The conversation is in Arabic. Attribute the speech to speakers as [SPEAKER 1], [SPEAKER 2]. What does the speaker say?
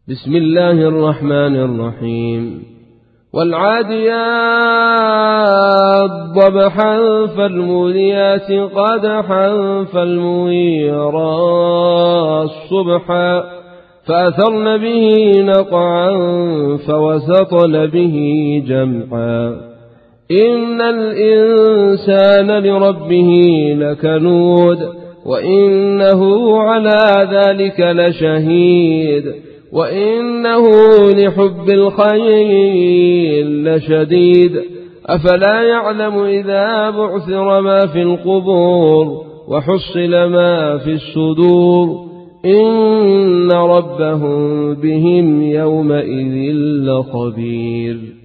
[SPEAKER 1] بسم الله الرحمن الرحيم والعاديات ضبحا فالموليات قدحا فالمغيرات صبحا فأثرن به نقعا فوسطن به جمعا إن الإنسان لربه لكنود وإنه على ذلك لشهيد وإنه لحب الخير لشديد أفلا يعلم إذا بعثر ما في القبور وحصل ما في الصدور إن ربهم بهم يومئذ لخبير.